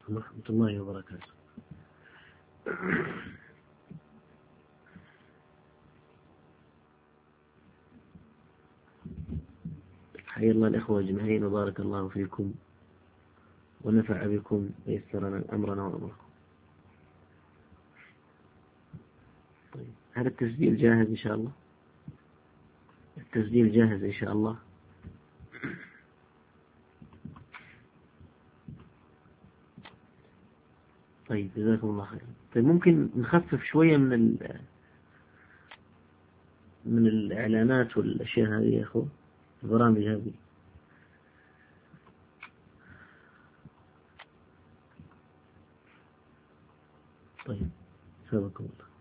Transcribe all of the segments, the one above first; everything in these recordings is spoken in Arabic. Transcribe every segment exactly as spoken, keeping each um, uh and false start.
عليكم ورحمة الله وبركاته. حيا الله الإخوة أجمعين وبارك الله فيكم ونفع بكم ويسر لنا أمرنا وأمركم. طيب، هذا التسجيل جاهز إن شاء الله؟ التسجيل جاهز إن شاء الله. طيب، جزاكم الله خير. طيب، ممكن نخفف شوية من ال من الإعلانات والأشياء هذه يا أخو، البرامج هذه. طيب، سابقكم الله.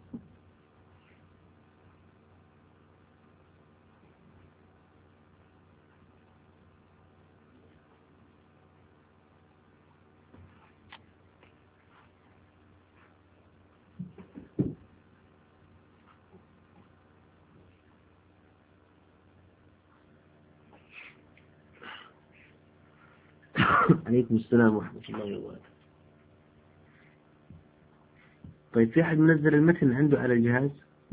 عليكم السلام ورحمة الله وبركاته. طيب، في أحد منزل المتن عنده على الجهاز؟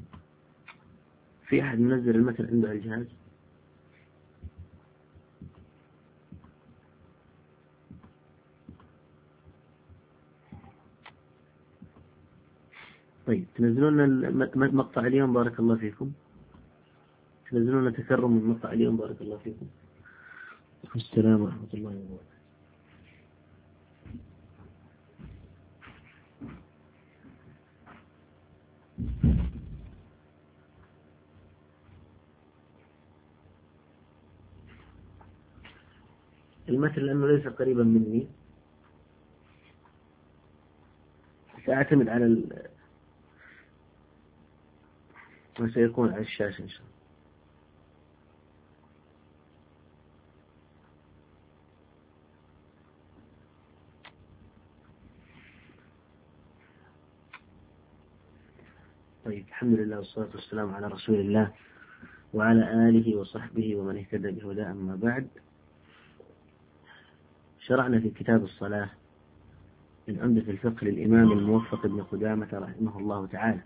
في أحد منزل المتن عنده على الجهاز؟ طيب، تنزلون المقطع اليوم بارك الله فيكم. تنزلون تكرم من مقطع اليوم بارك الله فيكم. السلام ورحمة الله وبركاته. المثل لأنه ليس قريبا مني سأعتمد على ال... ما سيكون على الشاشة إن شاء الله. طيب، الحمد لله والصلاة والسلام على رسول الله وعلى آله وصحبه ومن اهتدى بهداه، أما بعد. شرعنا في كتاب الصلاة من عمدة الفقه للإمام الموفق ابن قدامة رحمه الله تعالى،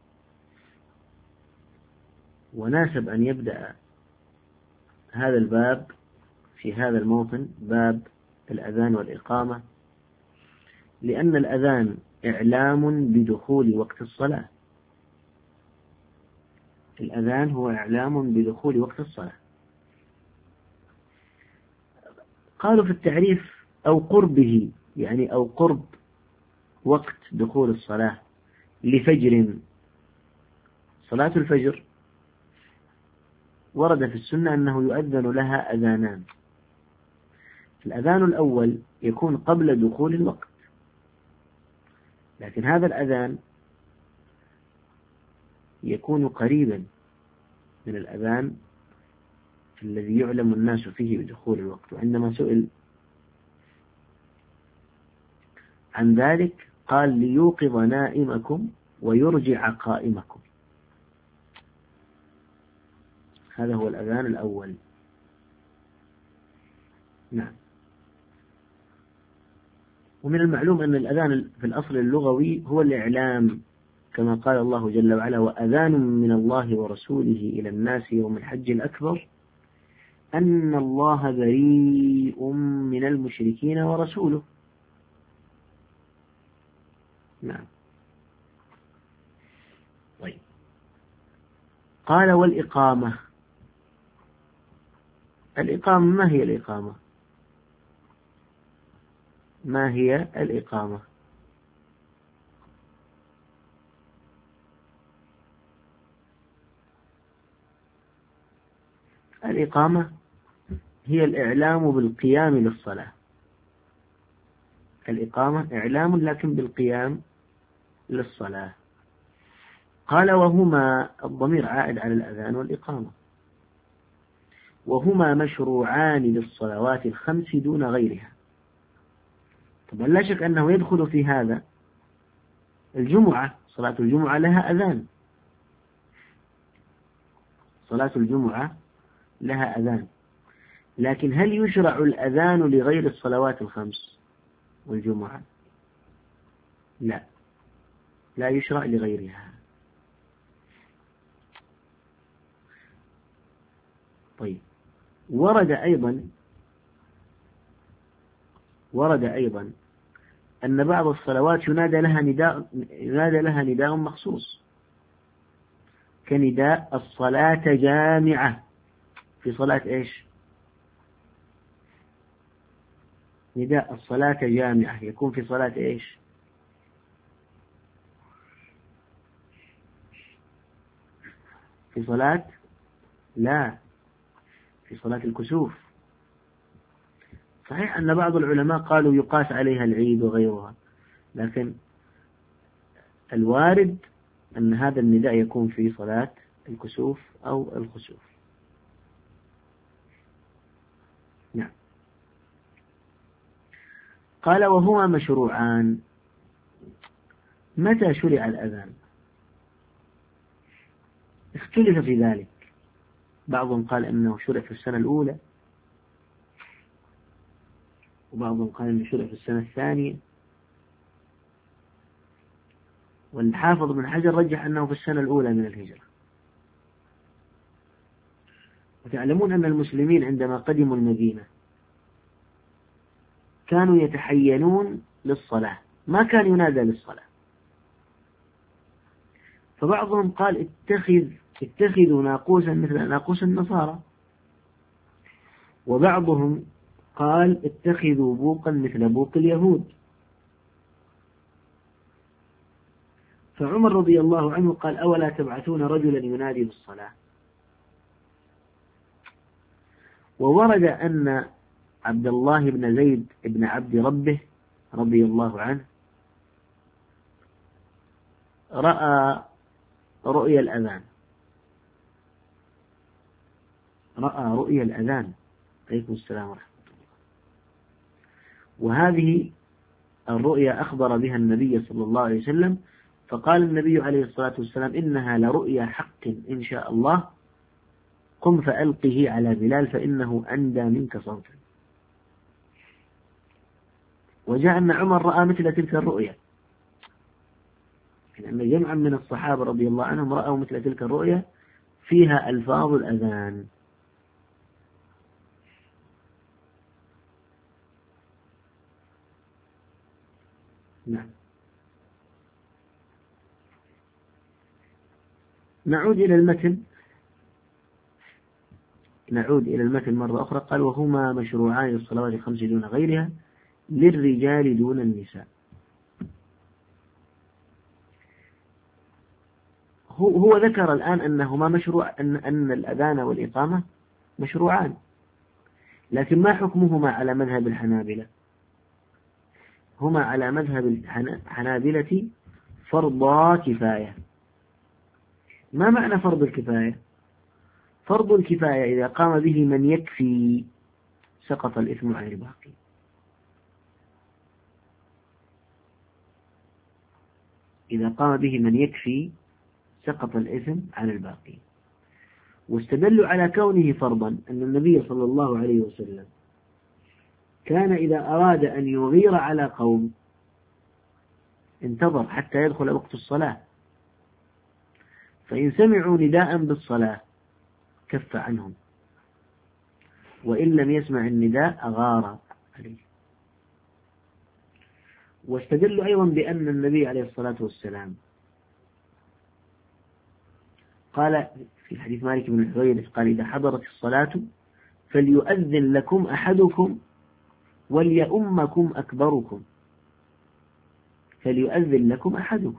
وناسب أن يبدأ هذا الباب في هذا الموطن، باب الأذان والإقامة، لأن الأذان إعلام بدخول وقت الصلاة. الأذان هو إعلام بدخول وقت الصلاة. قالوا في التعريف أو قربه، يعني أو قرب وقت دخول الصلاة لفجر. صلاة الفجر ورد في السنة أنه يؤذن لها أذانان. الأذان الأول يكون قبل دخول الوقت، لكن هذا الأذان يكون قريبا من الأذان الذي يعلم الناس فيه بدخول الوقت. وعندما سئل عن ذلك قال: ليوقظ نائمكم ويرجع قائمكم. هذا هو الأذان الأول. نعم. ومن المعلوم أن الأذان في الأصل اللغوي هو الإعلام، كما قال الله جل وعلا: وأذان من الله ورسوله إلى الناس يوم الحج الأكبر أن الله بريء من المشركين ورسوله. نعم. طيب، قال: والإقامة. الإقامة، ما هي الإقامة؟ ما هي الإقامة؟ الإقامة هي الإعلام بالقيام للصلاة. الإقامة إعلام لكن بالقيام للصلاة. قال: وهما، الضمير عائد على الأذان والإقامة، وهما مشروعان للصلوات الخمس دون غيرها. طبعا لا شك أنه يدخل في هذا الجمعة. صلاة الجمعة لها أذان. صلاة الجمعة لها أذان، لكن هل يشرع الأذان لغير الصلوات الخمس والجمعة؟ لا، لا يشرع لغيرها. طيب، ورد أيضا ورد أيضا أن بعض الصلوات ينادى لها نداء ينادى لها نداء مخصوص، كنداء الصلاة جامعة في صلاة إيش؟ نداء الصلاة جامعة يكون في صلاة إيش؟ في صلاة لا في صلاة الكسوف. صحيح أن بعض العلماء قالوا يقاس عليها العيد وغيرها، لكن الوارد أن هذا النداء يكون في صلاة الكسوف أو الخسوف. نعم. قال وهما مشروعان. متى شرع الأذان؟ اختلف في ذلك، بعضهم قال أنه شرع في السنة الأولى، وبعضهم قال أنه شرع في السنة الثانية، والحافظ بن حجر رجح أنه في السنة الأولى من الهجرة. وتعلمون أن المسلمين عندما قدموا المدينة كانوا يتحينون للصلاة، ما كان ينادى للصلاة، فبعضهم قال اتخذ اتخذوا ناقوسا مثل ناقوس النصارى، وبعضهم قال اتخذوا بوقا مثل بوق اليهود. فعمر رضي الله عنه قال أولا تبعثون رجلا ينادي بالصلاة. وورد أن عبد الله بن زيد بن عبد ربه رضي الله عنه رأى رؤيا الأذان رأى رؤيا الأذان عليكم السلام ورحمة الله. وهذه الرؤيا أخبر بها النبي صلى الله عليه وسلم، فقال النبي عليه الصلاة والسلام إنها لرؤيا حق إن شاء الله، قم فألقه على بلال فإنه أندى منك صوتا. وجاء أن عمر رأى مثل تلك الرؤيا، لأن جمعا من الصحابة رضي الله عنهم رأوا مثل تلك الرؤيا فيها ألفاظ الأذان. نعم. نعود إلى المتن نعود إلى المتن مرة أخرى. قال وهما مشروعان للصلوات الخمس دون غيرها، للرجال دون النساء. هو, هو ذكر الآن أنهما مشروع أن, أن الأذان والإقامة مشروعان، لكن ما حكمهما على مذهب الحنابلة؟ هما على مذهب الحنابلة فرضا كفاية. ما معنى فرض الكفاية؟ فرض الكفاية إذا قام به من يكفي سقط الإثم عن الباقي. إذا قام به من يكفي سقط الإثم عن الباقي. واستدلوا على كونه فرضا أن النبي صلى الله عليه وسلم كان إذا أراد أن يغير على قوم انتظر حتى يدخل وقت الصلاة، فإن سمعوا نداء بالصلاة كف عنهم، وإن لم يسمع النداء أغار عليه. واستدلوا أيضا بأن النبي عليه الصلاة والسلام قال في حديث مالك بن الحويرث قال إذا حضرت الصلاة فليؤذن لكم أحدكم وليؤمكم أكبركم. فليؤذن لكم أحدكم،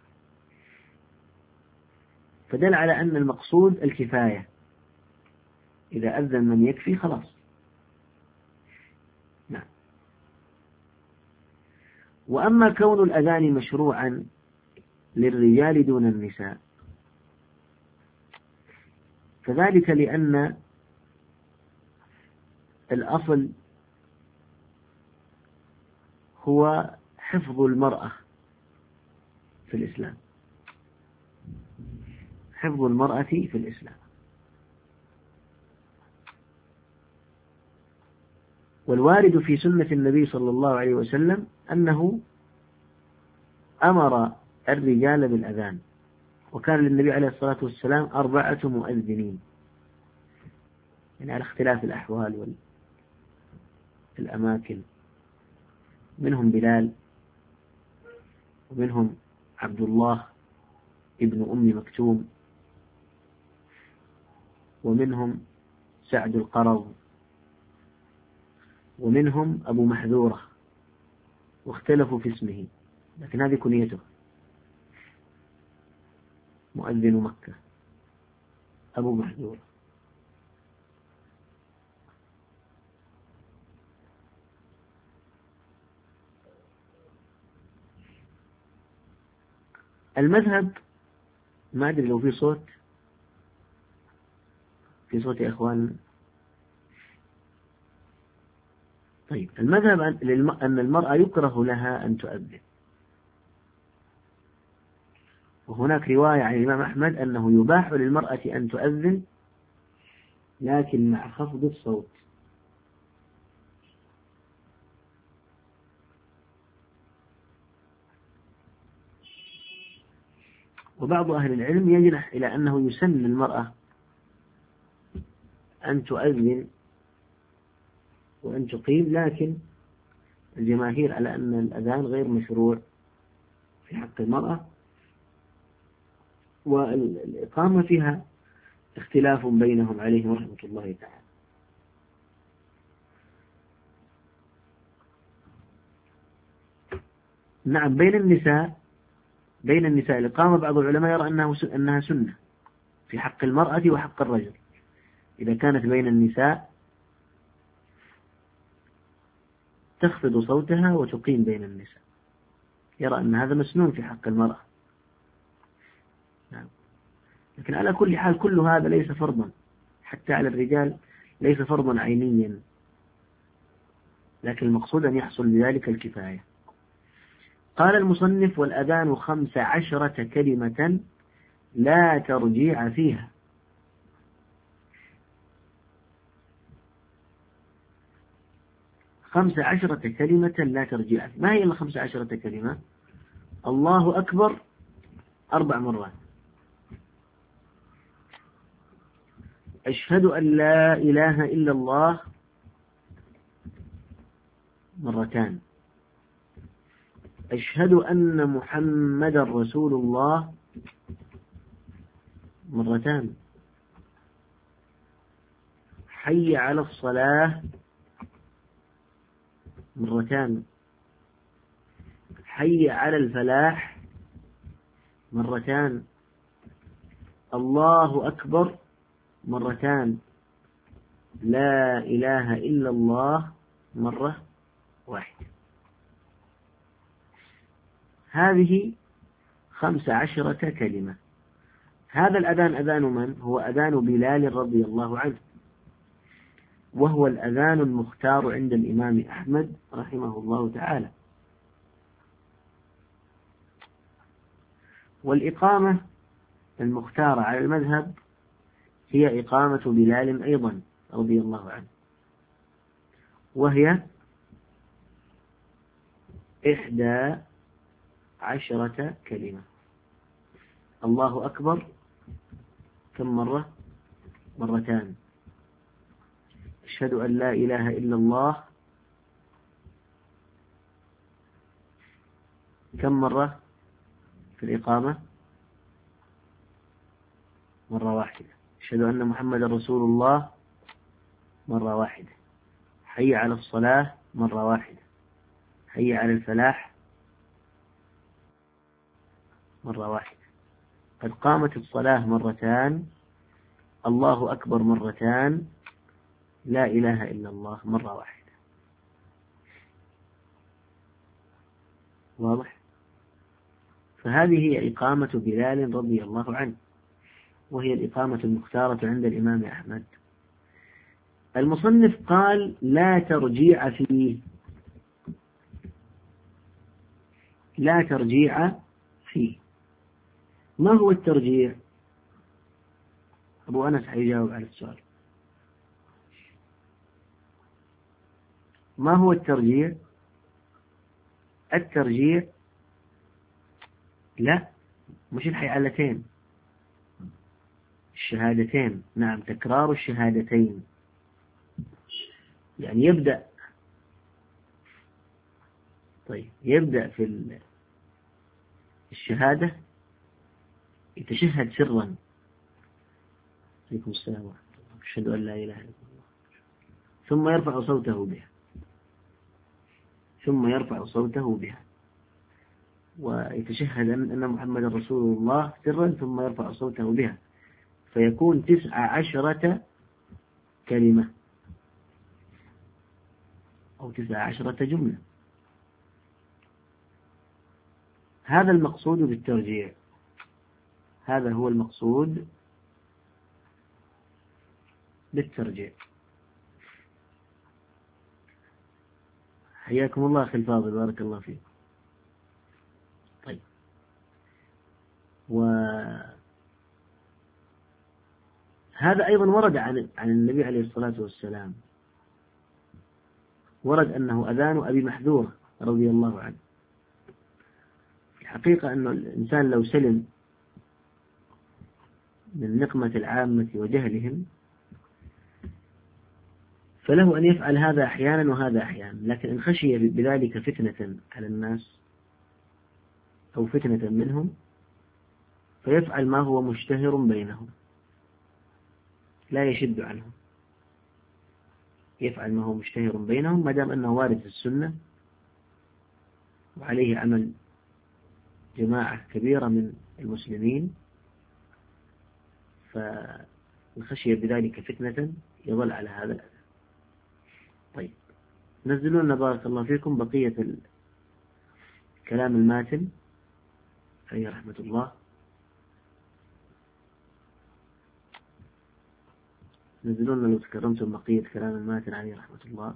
فدل على أن المقصود الكفاية، إذا أذن من يكفي خلاص. نعم. وأما كون الأذان مشروعا للرجال دون النساء فذلك لأن الأصل هو حفظ المرأة في الإسلام، حفظ المرأة في الإسلام. والوارد في سنة النبي صلى الله عليه وسلم أنه أمر الرجال بالأذان، وكان للنبي عليه الصلاة والسلام أربعة مؤذنين، يعني على اختلاف الأحوال والأماكن، منهم بلال، ومنهم عبد الله ابن أم مكتوم، ومنهم سعد القرظ، ومنهم أبو محذورة، واختلفوا في اسمه، لكن هذه كنيته، مؤذن مكة أبو محذورة. المذهب، ما أدري لو في صوت، في صوت يا إخوان. طيب، المذهب أن المرأة يكره لها أن تؤذن، وهناك رواية عن الإمام أحمد أنه يباح للمرأة أن تؤذن لكن مع خفض الصوت. وبعض أهل العلم يجنح إلى أنه يسن للمرأة أن تؤذن وأن تقيم، لكن الجماهير على أن الأذان غير مشروع في حق المرأة، والإقامة فيها اختلاف بينهم عليهم رحمة الله تعالى. نعم، بين النساء بين النساء الإقامة، بعض العلماء يرى أنه أنها سنة في حق المرأة وحق الرجل، إذا كانت بين النساء تخفض صوتها وتقيم بين النساء، يرى أن هذا مسنون في حق المرأة. نعم. لكن على كل حال كل هذا ليس فرضا، حتى على الرجال ليس فرضا عينيا، لكن المقصود أن يحصل بذلك الكفاية. قال المصنف: والأذان خمس عشرة كلمة لا ترجيع فيها. خمس عشرة كلمة لا ترجيع. ما هي الخمس عشرة كلمة؟ الله أكبر أربع مرات، أشهد أن لا إله إلا الله مرتان، أشهد أن محمد رسول الله مرتان، حي على الصلاة مرتان، حي على الفلاح مرتان، الله أكبر مرتان، لا إله إلا الله مرة واحدة. هذه خمس عشرة كلمة. هذا الأذان أذان من؟ هو أذان بلال رضي الله عنه، وهو الأذان المختار عند الإمام أحمد رحمه الله تعالى. والإقامة المختارة على المذهب هي إقامة بلال أيضا رضي الله عنه، وهي إحدى عشرة كلمة. الله أكبر كم مرة؟ مرتان. أشهد أن لا إله إلا الله كم مرة في الإقامة؟ مرة واحدة. أشهد أن محمد رسول الله مرة واحدة. حي على الصلاة مرة واحدة. حي على الفلاح مرة واحدة. قد قامت الصلاة مرتان، الله أكبر مرتان، لا إله إلا الله مرة واحدة. واضح؟ فهذه هي إقامة بلال رضي الله عنه، وهي الإقامة المختارة عند الإمام أحمد. المصنف قال: لا ترجيع فيه. لا ترجيع فيه. ما هو الترجيع؟ أبو أنس حيجاوب على السؤال. ما هو الترجيع؟ الترجيع لا، مش الحيعلتين، الشهادتين. نعم، تكرار الشهادتين. يعني يبدأ طيب يبدأ في الشهادة يتشهد سرا. عليكم السلام ورحمة الله. أشهد أن لا إله إلا الله. ثم يرفع صوته بها ثم يرفع صوته بها ويتشهد أن محمد رسول الله سرا، ثم يرفع صوته بها، فيكون تسع عشرة كلمة أو تسع عشرة جملة. هذا المقصود بالترجيع، هذا هو المقصود بالترجيع. حياكم الله أخي الفاضل، بارك الله فيك. طيب، وهذا أيضا ورد عن عن النبي عليه الصلاة والسلام، ورد أنه أذان أبي محذورة رضي الله عنه. الحقيقة أن الإنسان لو سلم من نقمة العامة وجهلهم فله أن يفعل هذا أحيانا وهذا أحيانا، لكن إن خشي بذلك فتنة على الناس أو فتنة منهم فيفعل ما هو مشتهر بينهم، لا يشد عنهم، يفعل ما هو مشتهر بينهم ما دام أنه وارد في السنة وعليه عمل جماعة كبيرة من المسلمين، فإن خشي بذلك فتنة يظل على هذا الأذى. طيب، نزلوا لنا بارك الله فيكم بقية كلام الماتن عليه رحمة الله. نزلوا لنا لو تكرمتم بقية كلام الماتن عليه رحمة الله.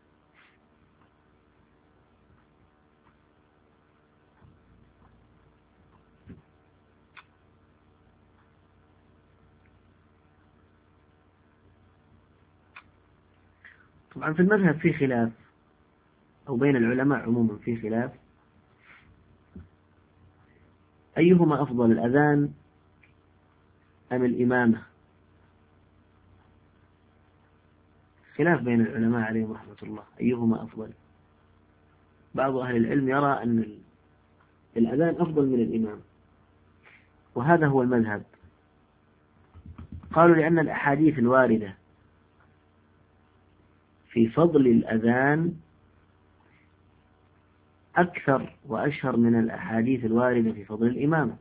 طبعا في المذهب في خلاف، أو بين العلماء عموما في خلاف، أيهما أفضل، الأذان أم الإمامة؟ خلاف بين العلماء عليهم رحمة الله أيهما أفضل. بعض أهل العلم يرى أن الأذان أفضل من الإمام، وهذا هو المذهب. قالوا لأن الأحاديث الواردة في فضل الأذان أكثر وأشهر من الأحاديث الواردة في فضل الإمامة.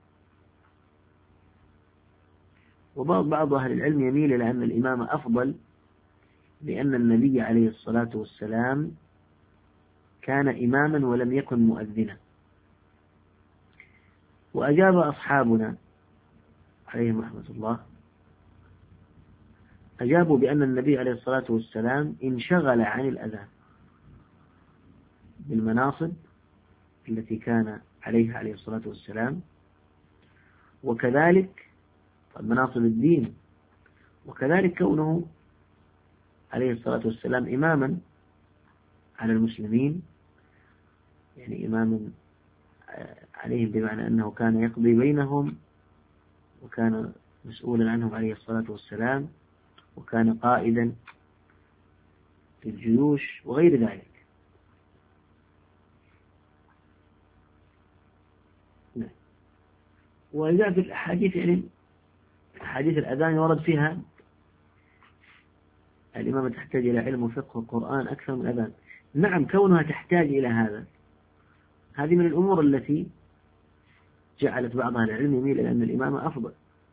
وبعض أهل العلم يميل إلى أن الإمامة أفضل لأن النبي عليه الصلاة والسلام كان إماما ولم يكن مؤذنا. وأجاب أصحابنا عليهم رحمة الله، أجابوا بأن النبي عليه الصلاة والسلام انشغل عن الأذان بالمناصب التي كان عليها عليه الصلاة والسلام، وكذلك مناصب الدين، وكذلك كونه عليه الصلاة والسلام إماما على المسلمين، يعني إماما عليهم بمعنى أنه كان يقضي بينهم وكان مسؤولا عنهم عليه الصلاة والسلام، وكان قائدا في الجيوش وغير ذلك. وإذا في الأحاديث، يعني أحاديث الأذان ورد فيها الإمامة تحتاج إلى علم وفقه وقرآن أكثر من الأذان. نعم، كونها تحتاج إلى هذا، هذه من الأمور التي جعلت بعض أهل العلم يميل إلى أن الإمامة أفضل.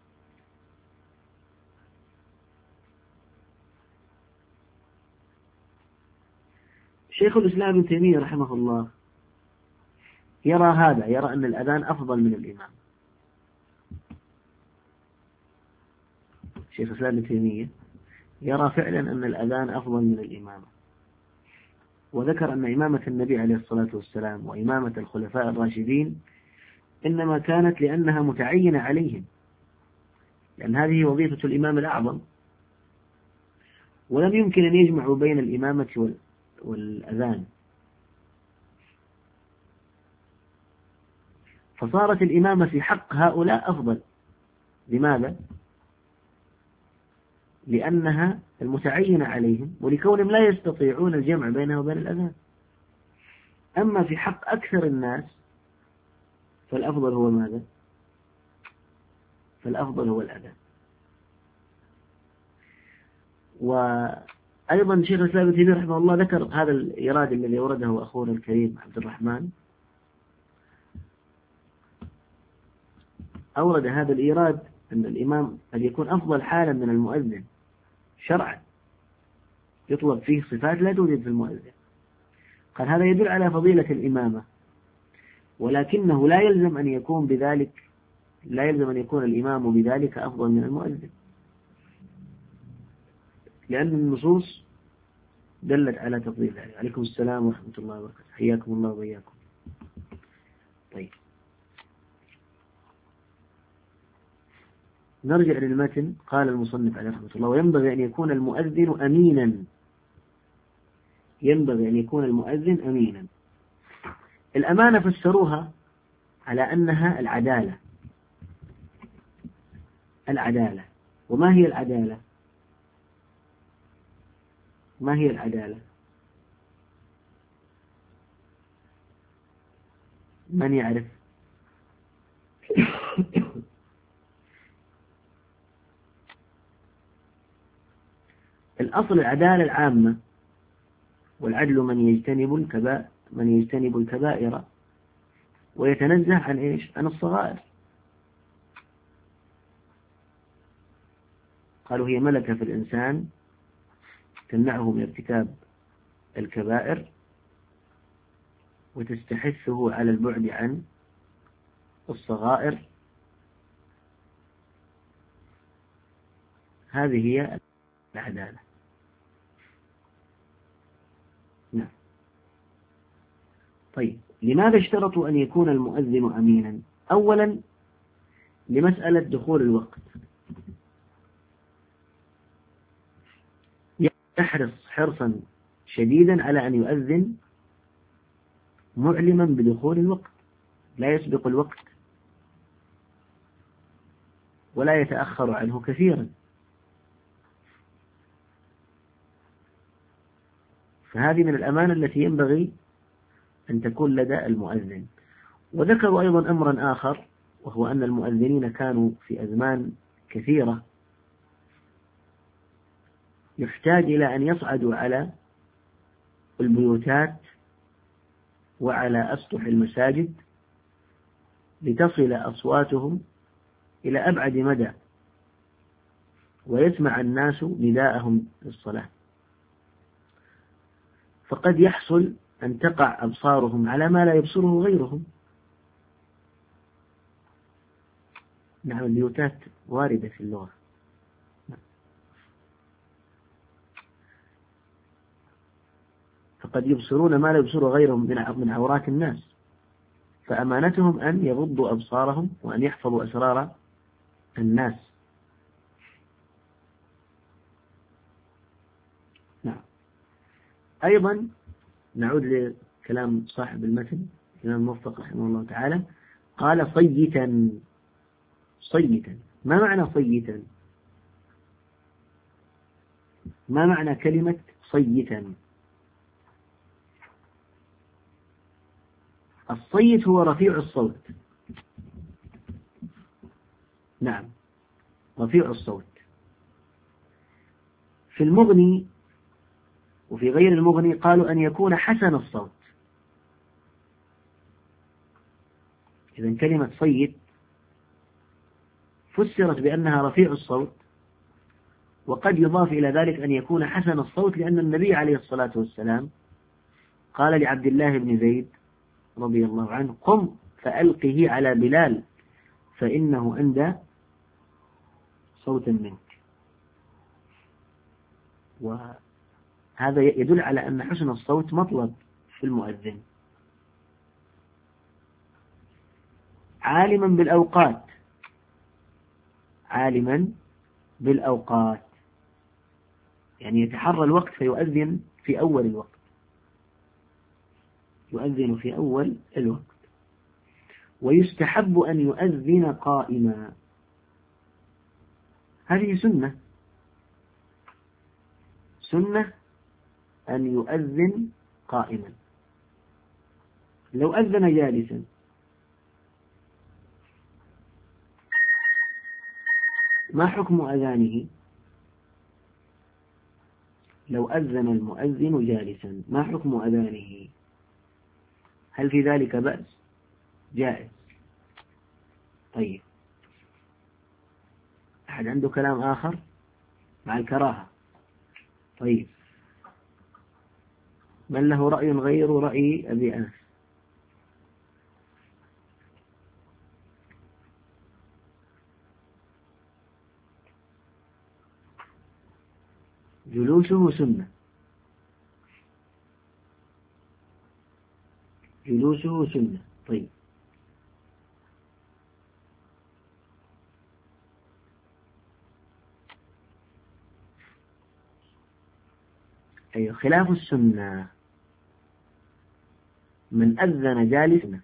شيخ الإسلام ابن تيمية رحمه الله يرى هذا، يرى أن الأذان أفضل من الإمام. شيخ الإسلام ابن تيمية يرى فعلا أن الأذان أفضل من الإمامة، وذكر أن إمامة النبي عليه الصلاة والسلام وإمامة الخلفاء الراشدين إنما كانت لأنها متعينة عليهم، لأن هذه وظيفة الإمام الأعظم، ولم يمكن أن يجمعوا بين الإمامة والأذان. فصارت الإمامة في حق هؤلاء أفضل. لماذا؟ لأنها المتعينة عليهم ولكونهم لا يستطيعون الجمع بينها وبين الأذان. أما في حق أكثر الناس فالأفضل هو ماذا؟ فالأفضل هو الأذان. وأيضا شيخ الإسلام ابن تيمية رحمه الله ذكر هذا الإيراد الذي أورده أخونا الكريم عبد الرحمن، أورد هذا الإيراد أن الإمام قد يكون أفضل حالا من المؤذن شرعا، يطلب فيه صفات لا توجد في المؤذن. قال هذا يدل على فضيلة الإمامة، ولكنه لا يلزم أن يكون بذلك لا يلزم أن يكون الإمام بذلك أفضل من المؤذن، لأن النصوص دلت على تفضيل ذلك. عليكم السلام ورحمة الله وبركاته، حياكم الله وإياكم. طيب نرجع للمتن. قال المصنف عليه رحمة الله: وينبغي أن يكون المؤذن أمينا. ينبغي أن يكون المؤذن أمينا. الأمانة فسروها على أنها العدالة. العدالة. وما هي العدالة؟ ما هي العدالة؟ من يعرف؟ الأصل العدالة العامة، والعدل من يجتنب الكبائر من يجتنب الكبائر ويتنزه عن إيش؟ عن الصغائر. قالوا هي ملكة في الإنسان تمنعه من ارتكاب الكبائر وتستحثه على البعد عن الصغائر. هذه هي العدالة. نعم. طيب لماذا اشترطوا أن يكون المؤذن أمينا؟ أولا لمسألة دخول الوقت، يحرص حرصا شديدا على أن يؤذن معلما بدخول الوقت، لا يسبق الوقت ولا يتأخر عنه كثيرا. فهذه من الأمانة التي ينبغي أن تكون لدى المؤذن. وذكروا أيضا أمرا آخر، وهو أن المؤذنين كانوا في أزمان كثيرة يحتاج إلى أن يصعدوا على البيوتات وعلى أسطح المساجد لتصل أصواتهم إلى أبعد مدى ويسمع الناس نداءهم للصلاة، فقد يحصل أن تقع أبصارهم على ما لا يبصره غيرهم. نعم البيوتات واردة في اللغة. فقد يبصرون ما لا يبصره غيرهم من عورات الناس، فأمانتهم أن يغضوا أبصارهم وأن يحفظوا أسرار الناس. نعم. أيضا نعود لكلام صاحب المتن الإمام الموفق رحمه الله تعالى، قال صيتا. صيتا ما معنى صيتا؟ ما معنى كلمة صيتا؟ الصيت هو رفيع الصوت. نعم رفيع الصوت. في المغني وفي غير المغني قالوا أن يكون حسن الصوت. إذن كلمة صيت فسرت بأنها رفيع الصوت، وقد يضاف إلى ذلك أن يكون حسن الصوت، لأن النبي عليه الصلاة والسلام قال لعبد الله بن زيد رضي الله عنه: قم فألقه على بلال فإنه أندى صوتا منك. وهذا يدل على أن حسن الصوت مطلب في المؤذن. عالما بالأوقات. عالما بالأوقات يعني يتحرى الوقت فيؤذن في أول الوقت. يؤذن في أول الوقت. ويستحب أن يؤذن قائما. هذه سنة سنة أن يؤذن قائما. لو أذن جالسا ما حكم أذانه؟ لو أذن المؤذن جالسا ما حكم أذانه؟ هل في ذلك بأس؟ جائز. طيب، أحد عنده كلام آخر مع الكراهة؟ طيب، من له رأي غير رأي أبي أنس؟ جلوسه سنة جلوسه سنة. طيب، أي خلاف السنة من أذن جالسا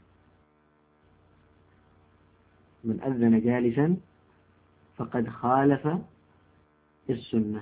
من أذن جالسا فقد خالف السنة.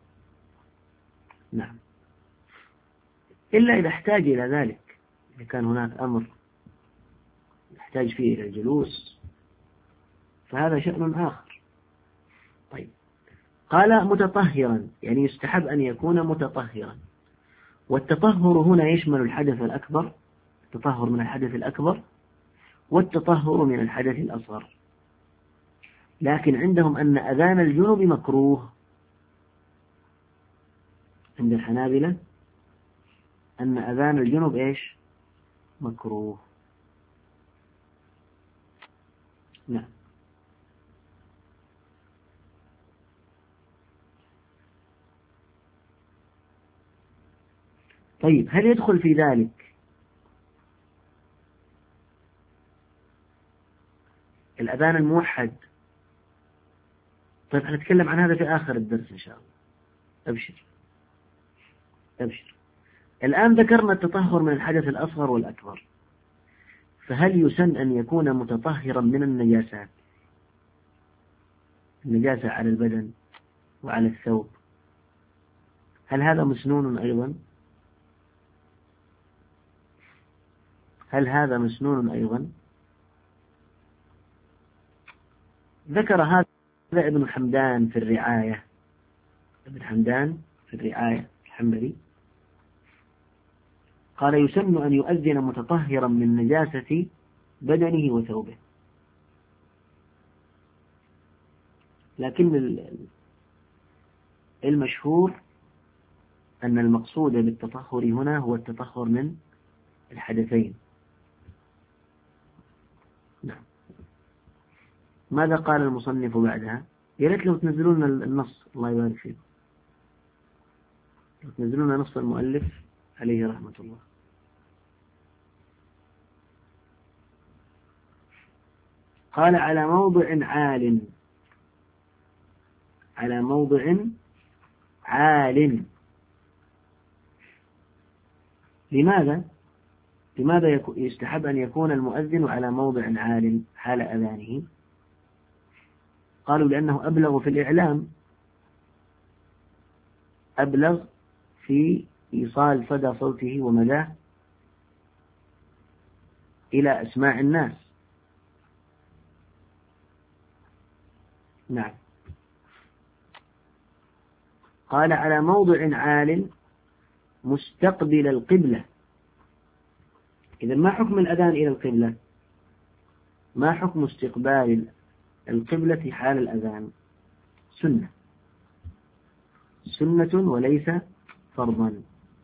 نعم، إلا إذا احتاج إلى ذلك، إذا كان هناك أمر يحتاج فيه إلى الجلوس فهذا شأن آخر. طيب، قال متطهرا، يعني يستحب أن يكون متطهرا. والتطهر هنا يشمل الحدث الأكبر، التطهر من الحدث الأكبر والتطهر من الحدث الأصغر. لكن عندهم أن أذان الجنوب مكروه. عند الحنابلة أن أذان الجنوب إيش؟ مكروه. نعم. طيب، هل يدخل في ذلك الأذان الموحد؟ طيب، هنتكلم عن هذا في آخر الدرس إن شاء الله. أبشر أبشر. الآن ذكرنا التطهر من الحدث الأصغر والأكبر، فهل يسن أن يكون متطهرا من النجاسات؟ النجاسة على البدن وعلى الثوب، هل هذا مسنون أيضا؟ هل هذا مسنون أيضا؟ ذكر هذا ابن حمدان في الرعاية ابن حمدان في الرعاية الحنبلي، قال يسن أن يؤذن متطهرا من نجاسة بدنه وثوبه. لكن المشهور أن المقصود بالتطهر هنا هو التطهر من الحدثين. نعم. ماذا قال المصنف بعدها؟ يا ريت لو تنزلون النص، الله يبارك فيكم، لو تنزلون نص المؤلف عليه رحمة الله. قال على موضع عال على موضع عال. لماذا؟ لماذا يستحب أن يكون المؤذن على موضع عال حال أذانه؟ قالوا لأنه أبلغ في الإعلام، أبلغ في إيصال صدى صوته ومداه إلى أسماع الناس. نعم. قال على موضع عال مستقبل القبلة. إذا ما حكم الأذان إلى القبلة؟ ما حكم استقبال القبلة حال الأذان؟ سنة سنة وليس فرضا.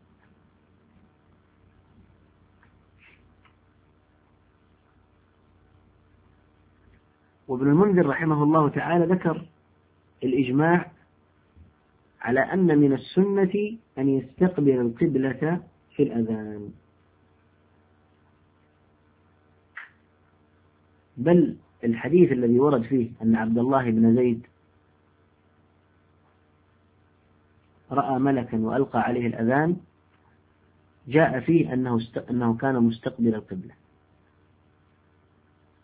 وابن المنذر رحمه الله تعالى ذكر الإجماع على أن من السنة أن يستقبل القبلة في الأذان، بل الحديث الذي ورد فيه أن عبد الله بن زيد رأى ملكا وألقى عليه الأذان جاء فيه أنه, است... أنه كان مستقبل القبلة.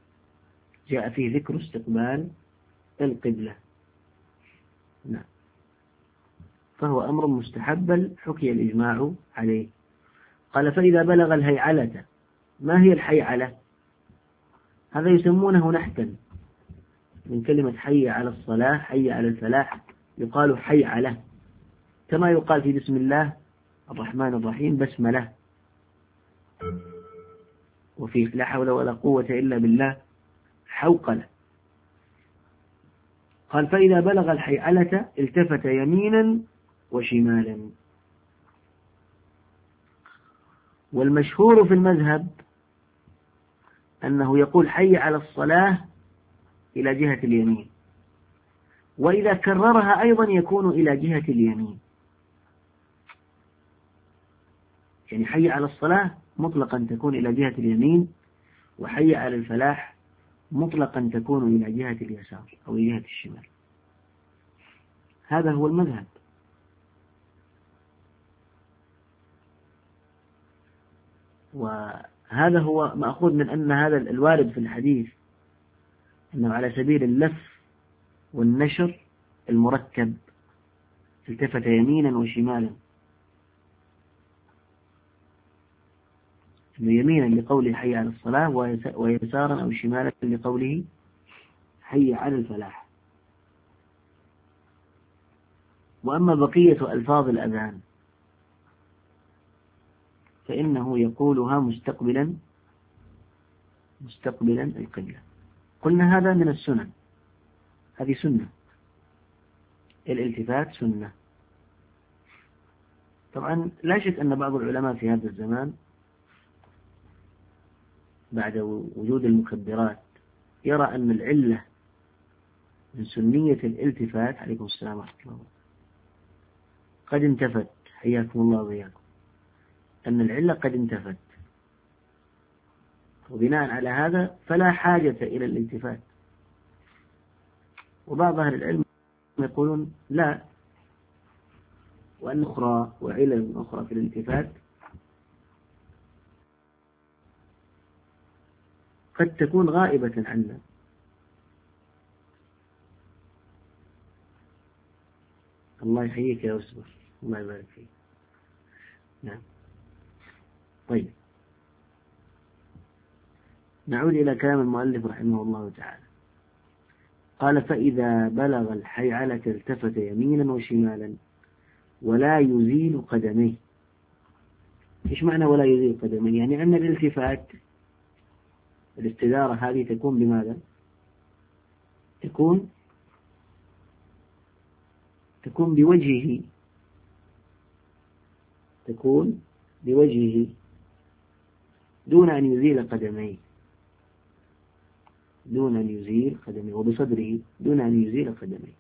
جاء فيه ذكر استقبال القبلة. نعم. فهو أمر مستحب حكي الإجماع عليه. قال فإذا بلغ الهيعلة. ما هي الحيعلة؟ هذا يسمونه نحتا من كلمة حي على الصلاة، حي على الفلاح، يقال حيعلة، كما يقال في بسم الله الرحمن الرحيم بسملة، وفي لا حول ولا قوة إلا بالله حوقلة. قال فإذا بلغ الحيعلة التفت يمينا وشمالا. والمشهور في المذهب أنه يقول حي على الصلاة إلى جهة اليمين، وإذا كررها أيضا يكون إلى جهة اليمين. يعني حي على الصلاة مطلقا تكون إلى جهة اليمين، وحي على الفلاح مطلقا تكون إلى جهة اليسار أو جهة الشمال. هذا هو المذهب. وهذا هو مأخوذ من أن هذا الوارد في الحديث أنه على سبيل اللف والنشر المركب، التفت يمينا وشمالا، يمينا لقوله حي على الصلاة، ويسارا أو شمالا لقوله حي على الفلاح. وأما بقية ألفاظ الأذان فإنه يقولها مستقبلا مستقبلا القبلة. قلنا هذا من السنن، هذه سنة، الالتفات سنة. طبعا لا شك أن بعض العلماء في هذا الزمان بعد وجود المكبرات يرى أن العلة من سنية الالتفات، عليكم السلام ورحمة الله، قد انتفت، حياكم الله وإياكم، أن العلة قد انتفت، وبناء على هذا فلا حاجة إلى الالتفات. وبعض أهل العلم يقولون لا، وأن أخرى وعلل أخرى في الالتفات قد تكون غائبة عنا. الله يحييك يا أسبر، الله يبارك فيك. نعم. طيب، نعود إلى كلام المؤلف رحمه الله تعالى. قال فإذا بلغ الحيعلة التفت يمينا وشمالا ولا يزيل قدميه. إيش معنى ولا يزيل قدميه؟ يعني أن الالتفات، الاستدارة هذه تكون بماذا؟ تكون تكون بوجهه تكون بوجهه دون أن يزيل قدميه دون أن يزيل قدميه وبصدره دون أن يزيل قدميه.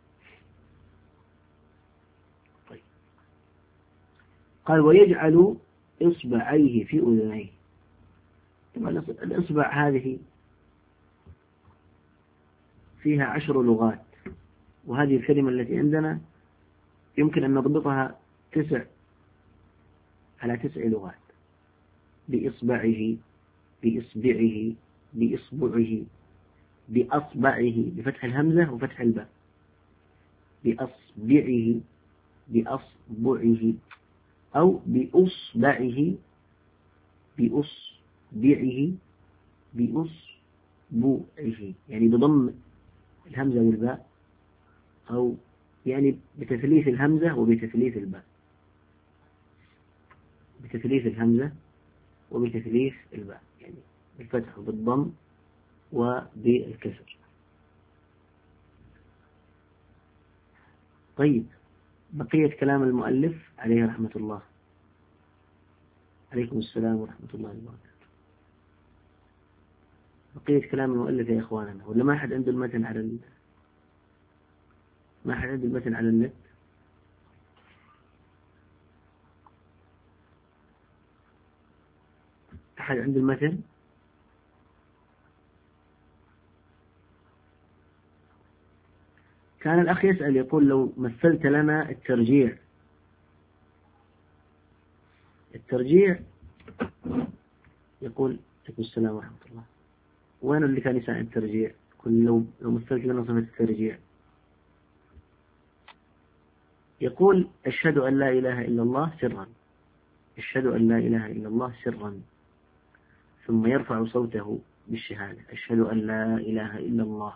طيب. قال ويجعل إصبعيه في أذنيه. طبعا الإصبع هذه فيها عشر لغات، وهذه الكلمة التي عندنا يمكن أن نضبطها تسع على تسع لغات: بإصبعه، بإصبعه، بإصبعه، بأصبعه بفتح الهمزة وفتح الباء، بأصبعه، بأصبعه، أو بأصبعه، بأصبعه، بأصبعه، يعني بضم الهمزة والباء، أو يعني بتثليث الهمزة وبتثليث الباء، بتثليث الهمزة وبتثليث الباء، يعني بالفتح وبالضم وبالكسر. طيب، بقية كلام المؤلف عليه رحمة الله. عليكم السلام ورحمة الله وبركاته. بقية كلام المؤلف يا إخواننا، ولا ما حد عنده المتن على ال... ما حد عنده المتن على النت؟ أحد عنده المتن؟ كان الأخ يسأل يقول لو مثلت لنا الترجيع. الترجيع يقول عليكم السلام ورحمة الله. وين اللي كان يساعد الترجيع؟ كل لو لو مستوجب صفة الترجيع. يقول أشهد أن لا إله إلا الله سرا، أشهد أن لا إله إلا الله سرا، ثم يرفع صوته بالشهادة أشهد أن لا إله إلا الله،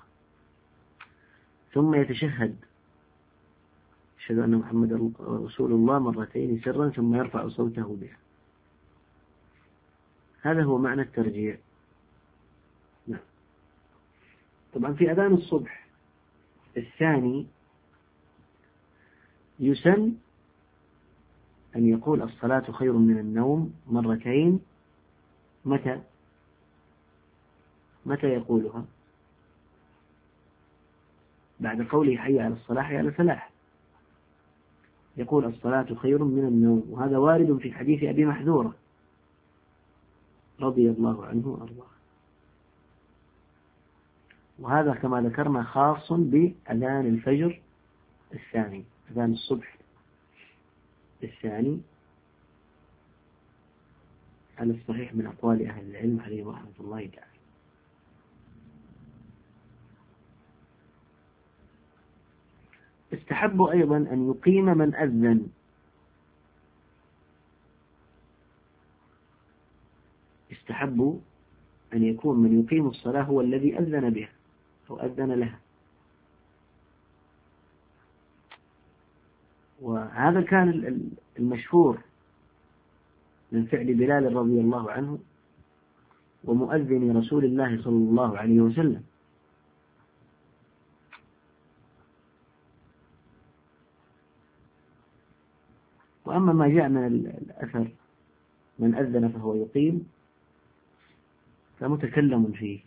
ثم يتشهد أشهد أن محمد رسول الله مرتين سرا، ثم يرفع صوته بها. هذا هو معنى الترجيع. نعم. طبعا في أذان الصبح الثاني يسن أن يقول الصلاة خير من النوم مرتين. متى متى يقولها؟ بعد قوله حي على الصلاة حي على الفلاح، يقول الصلاة خير من النوم، وهذا وارد في حديث أبي محذورة رضي الله عنه وأرضاه، وهذا كما ذكرنا خاص بأذان الفجر الثاني، أذان الصبح الثاني على الصحيح من أقوال أهل العلم عليهم رحمة الله تعالى. استحب أيضا أن يقيم من أذن، استحب أن يكون من يقيم الصلاة هو الذي أذن بها أو أذن لها، وهذا كان المشهور من فعل بلال رضي الله عنه ومؤذن رسول الله صلى الله عليه وسلم. وأما ما جاء من الأثر من أذن فهو يقيم فمتكلم فيه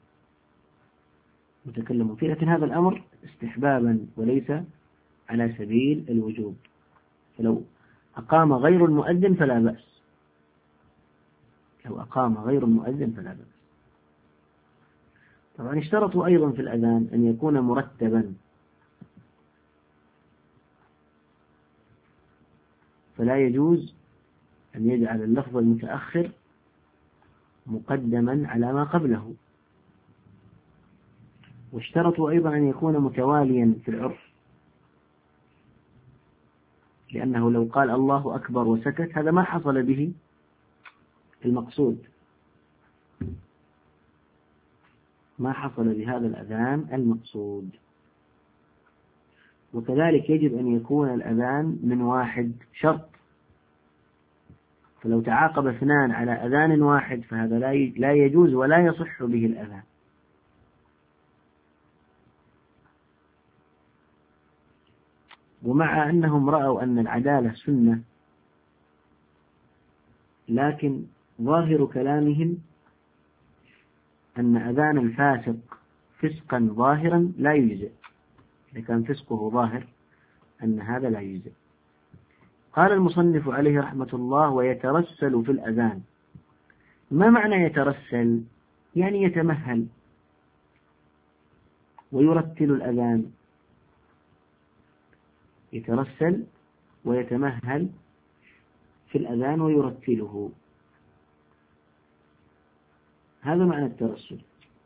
متكلم فيه لكن هذا الأمر استحبابا وليس على سبيل الوجوب، فلو أقام غير المؤذن فلا بأس، لو أقام غير المؤذن فلا بأس. طبعا اشترطوا أيضا في الأذان أن يكون مرتبا، فلا يجوز أن يجعل اللفظ المتأخر مقدما على ما قبله. واشترطوا أيضا أن يكون متواليا في العرف، لأنه لو قال الله أكبر وسكت هذا ما حصل به المقصود، ما حصل بهذا الأذان المقصود. وكذلك يجب أن يكون الأذان من واحد شرط، فلو تعاقب اثنان على أذان واحد فهذا لا يجوز ولا يصح به الأذان. ومع أنهم رأوا أن العدالة سنة، لكن ظاهر كلامهم أن أذان الفاسق فسقا ظاهرا لا يجزئ، إذا كان فسقه ظاهر أن هذا لا يجزئ. قال المصنف عليه رحمة الله ويترسل في الأذان. ما معنى يترسل؟ يعني يتمهل ويرتل الأذان، يترسل ويتمهل في الأذان ويرتله، هذا معنى الترسل.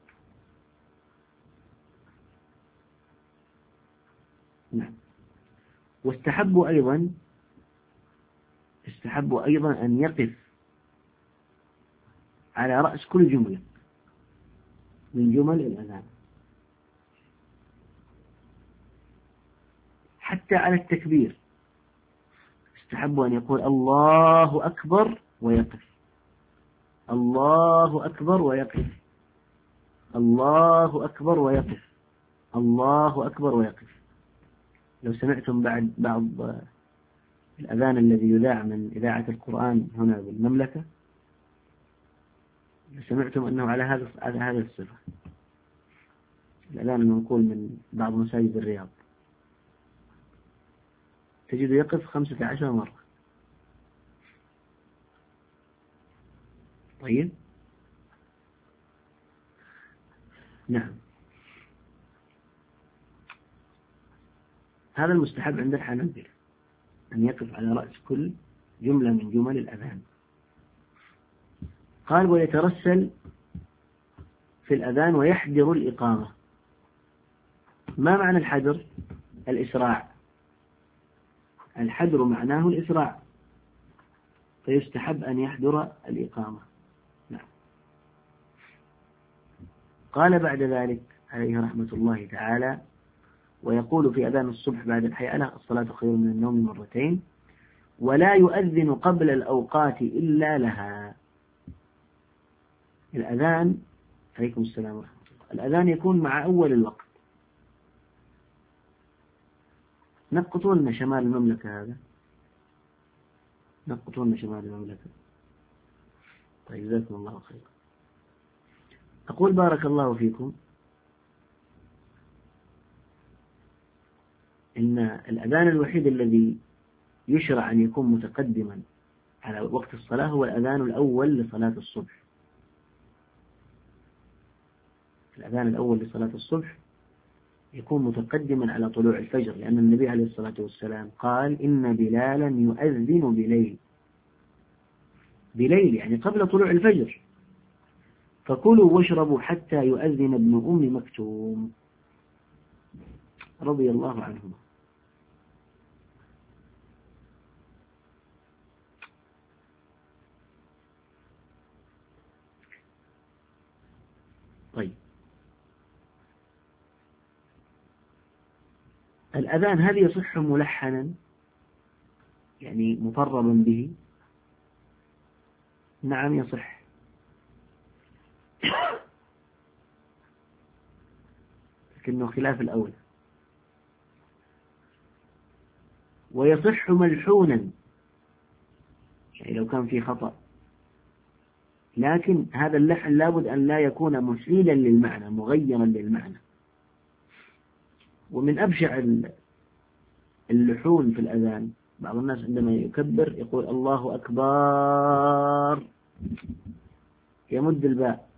نعم. واستحبوا أيضا استحبوا أيضا أن يقف على رأس كل جملة من جمل الأذان، حتى على التكبير استحبوا أن يقول الله أكبر ويقف، الله أكبر ويقف، الله أكبر ويقف، الله أكبر ويقف. لو سمعتم بعد بعض الأذان الذي يذاع من إذاعة القرآن هنا بالمملكة سمعتم أنه على هذا على هذه الصفة، الأذان المنقول من بعض مساجد الرياض تجد يقف خمسة عشر مرة. طيب. نعم. هذا المستحب عند الحنابلة أن يقف على رأس كل جملة من جمل الأذان. قال ويترسل في الأذان ويحدر الإقامة. ما معنى الحدر؟ الإسراع. الحدر معناه الإسراع، فيستحب أن يحدر الإقامة. نعم. قال بعد ذلك عليه رحمة الله تعالى: ويقول في أذان الصبح بعد الحي على الصلاة خير من النوم مرتين: ولا يؤذن قبل الأوقات إلا لها. الأذان، عليكم السلام ورحمة الله، الأذان يكون مع أول الوقت. نقطوا لنا شمال المملكة، هذا نقطوا لنا شمال المملكة. طيب، جزاكم الله خيرا. أقول بارك الله فيكم إن الأذان الوحيد الذي يشرع أن يكون متقدما على وقت الصلاة هو الأذان الأول لصلاة الصبح. الأذان الأول لصلاة الصبح يكون متقدما على طلوع الفجر، لأن النبي عليه الصلاة والسلام قال: إن بلالا يؤذن بليل. بليل يعني قبل طلوع الفجر. فكلوا واشربوا حتى يؤذن ابن أم مكتوم رضي الله عنهما. طيب، الأذان هل يصح ملحنا يعني مطربا به؟ نعم يصح. لكنه خلاف الأولى. ويصح ملحونا يعني لو كان في خطأ، لكن هذا اللحن لابد أن لا يكون مشيلا للمعنى مغيرا للمعنى. ومن أبشع اللحون في الأذان بعض الناس عندما يكبر يقول الله أكبر، يمد الباء،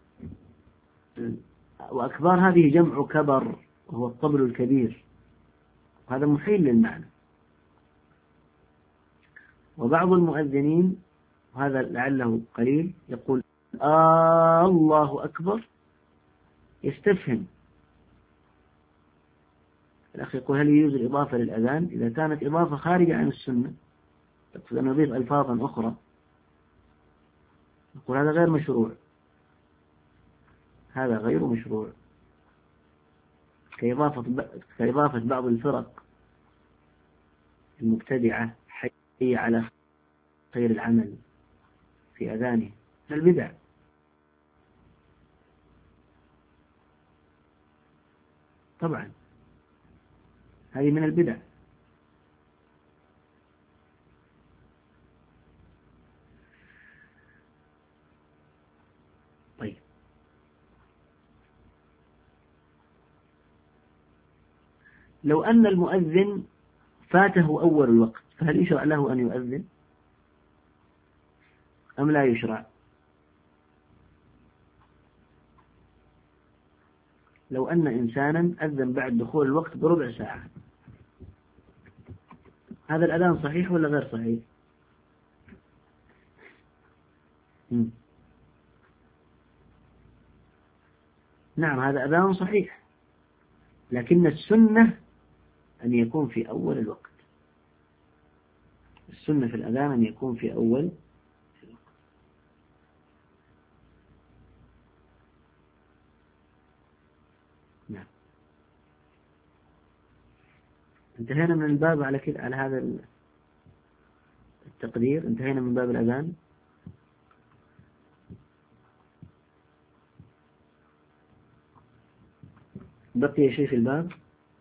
وأكبر هذه جمع كبر وهو الطبل الكبير، هذا محيل للمعنى. وبعض المؤذنين وهذا لعله قليل يقول آه الله أكبر، يستفهم. الأخ يقول: هل يجوز الإضافة للأذان؟ إذا كانت إضافة خارجة عن السنة تقصد أن نضيف ألفاظا أخرى، يقول هذا غير مشروع، هذا غير مشروع. كإضافة كإضافة بعض الفرق المبتدعة حي على خير العمل في أذانه من البدع. طبعا هذه من البدع. طيب، لو أن المؤذن فاته أول الوقت فهل يشرع له أن يؤذن أم لا يشرع؟ لو أن إنسانا أذن بعد دخول الوقت بربع ساعة، هذا الأذان صحيح ولا غير صحيح؟ م. نعم، هذا أذان صحيح، لكن السنة أن يكون في أول الوقت. السنة في الأذان أن يكون في أول الوقت. نعم. انتهينا من الباب على كده، على هذا التقدير انتهينا من باب الأذان. بقي شيء في الباب؟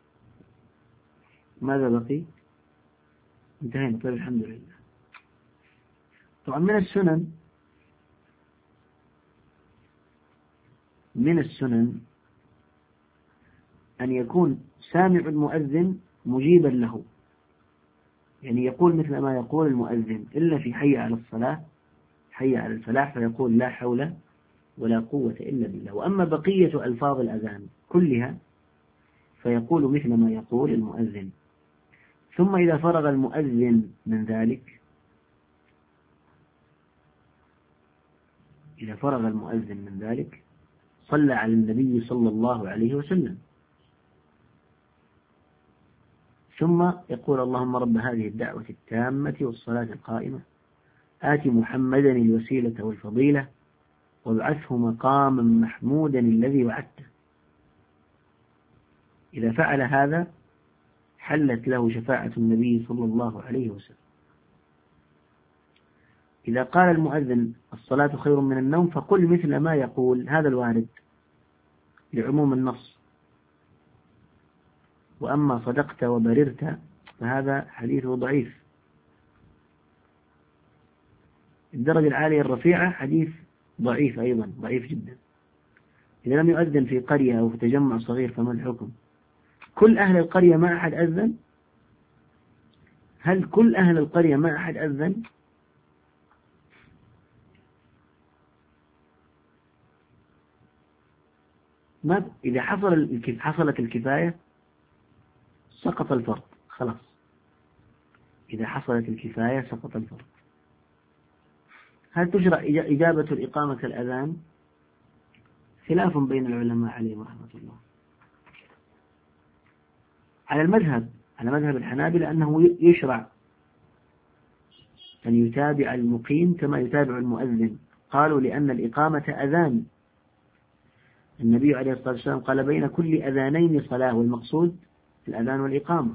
ماذا بقي؟ انتهينا. طيب، الحمد لله. طبعا من السنن من السنن أن يكون سامع المؤذن مجيبا له، يعني يقول مثل ما يقول المؤذن، إلا في حي على الصلاة حي على الفلاح فيقول لا حول ولا قوة إلا بالله. وأما بقية ألفاظ الأذان كلها فيقول مثل ما يقول المؤذن. ثم إذا فرغ المؤذن من ذلك إذا فرغ المؤذن من ذلك صلى على النبي صلى الله عليه وسلم، ثم يقول اللهم رب هذه الدعوة التامة والصلاة القائمة آت محمدا الوسيلة والفضيلة وابعثه مقاما محمودا الذي وعدته. إذا فعل هذا حلت له شفاعة النبي صلى الله عليه وسلم. إذا قال المؤذن الصلاة خير من النوم فقل مثل ما يقول، هذا الوارد لعموم النص. وأما صدقت وبررت فهذا حديثه ضعيف. الدرجة العالية الرفيعة حديث ضعيف أيضا، ضعيف جدا. إذا لم يؤذن في قرية أو في تجمع صغير فما الحكم؟ كل أهل القرية ما أحد أذن؟ هل كل أهل القرية ما أحد أذن؟ ما إذا حصل حصلت الكفاية سقط الفرض، خلاص. إذا حصلت الكفاية سقط الفرض. هل تشرع إجابة الإقامة كالأذان؟ خلاف بين العلماء عليهم رحمة الله. على المذهب على مذهب الحنابلة أنه يشرع أن يتابع المقيم كما يتابع المؤذن. قالوا لأن الإقامة أذان، النبي عليه الصلاة والسلام قال بين كل أذانين صلاة، والمقصود الأذان والإقامة.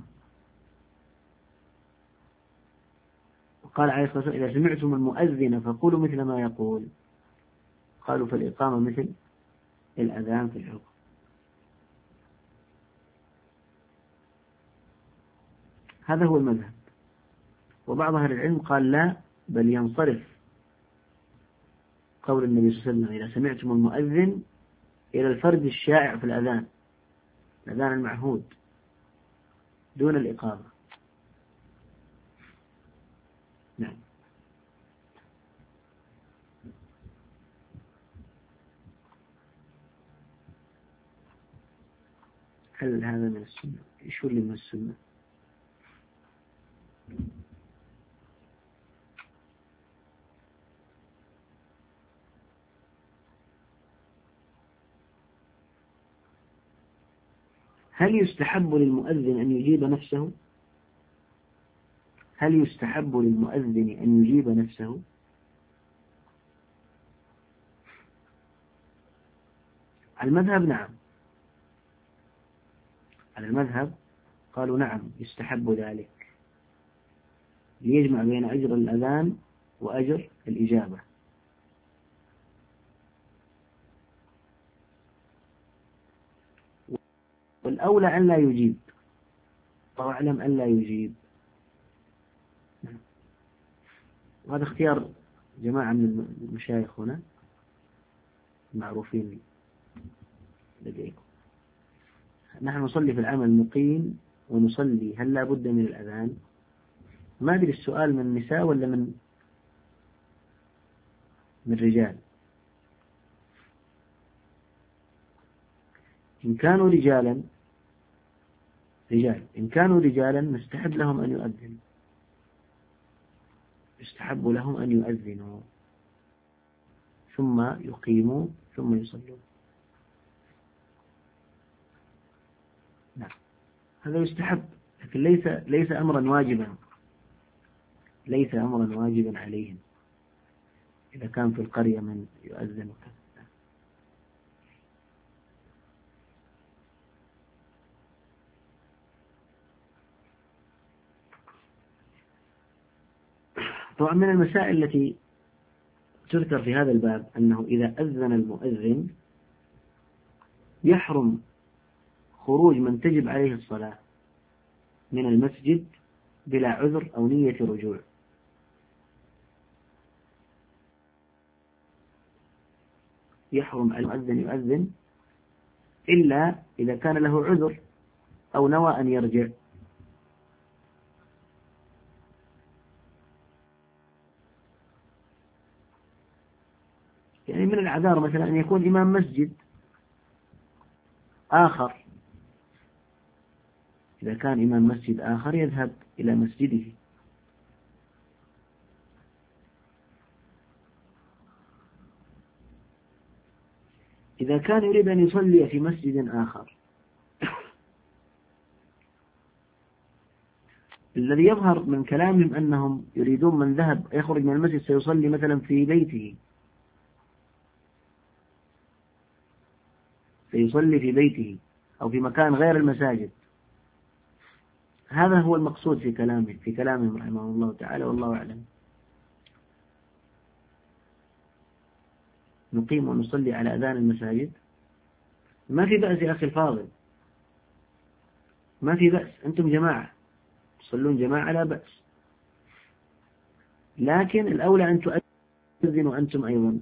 وقال عليه الصلاة والسلام إذا سمعتم المؤذن فقولوا مثل ما يقول. قالوا فالإقامة مثل الأذان في الحكم. هذا هو المذهب. وبعض أهل العلم قال لا، بل ينصرف قول النبي صلى الله عليه وسلم إذا سمعتم المؤذن إلى الفرد الشائع في الأذان، الأذان المعهود دون الإقامة. نعم. هل هذا من السنة؟ إيش هو اللي من السنة؟ هل يستحب للمؤذن أن يجيب نفسه؟ هل يستحب للمؤذن أن يجيب نفسه؟ على المذهب نعم، على المذهب قالوا نعم يستحب ذلك، ليجمع بين أجر الأذان وأجر الإجابة. والأولى أن لا يجيب، وأعلم أن لا يجيب. وهذا اختيار جماعة من المشايخ هنا معروفين لديكم. نحن نصلي في العام المقيم ونصلي، هل لا بد من الأذان؟ ما أدري السؤال من النساء ولا من من رجال. إن كانوا رجالا رجال إن كانوا رجالا نستحب لهم أن يؤذنوا، يستحب لهم أن يؤذنوا ثم يقيموا ثم يصلوا. نعم هذا يستحب، لكن ليس ليس أمرا واجبا، ليس أمرا واجبا عليهم إذا كان في القرية من يؤذن وكذا. طبعا من المسائل التي تذكر في هذا الباب أنه إذا أذن المؤذن يحرم خروج من تجب عليه الصلاة من المسجد بلا عذر أو نية رجوع. يحرم على المؤذن يؤذن إلا إذا كان له عذر أو نوى أن يرجع. يعني من الأعذار مثلا أن يكون إمام مسجد آخر، إذا كان إمام مسجد آخر يذهب إلى مسجده. إذا كان يريد أن يصلي في مسجد آخر، الذي يظهر من كلامهم أنهم يريدون من ذهب يخرج من المسجد سيصلي مثلا في بيته، سيصلي في بيته أو في مكان غير المساجد. هذا هو المقصود في كلامه في كلامهم رحمه الله تعالى، والله أعلم. نقيم ونصلي على أذان المساجد، ما في بأس يا أخي الفاضل، ما في بأس، أنتم جماعة تصلون جماعة لا بأس، لكن الأولى أن تؤذنوا أنتم أيضا.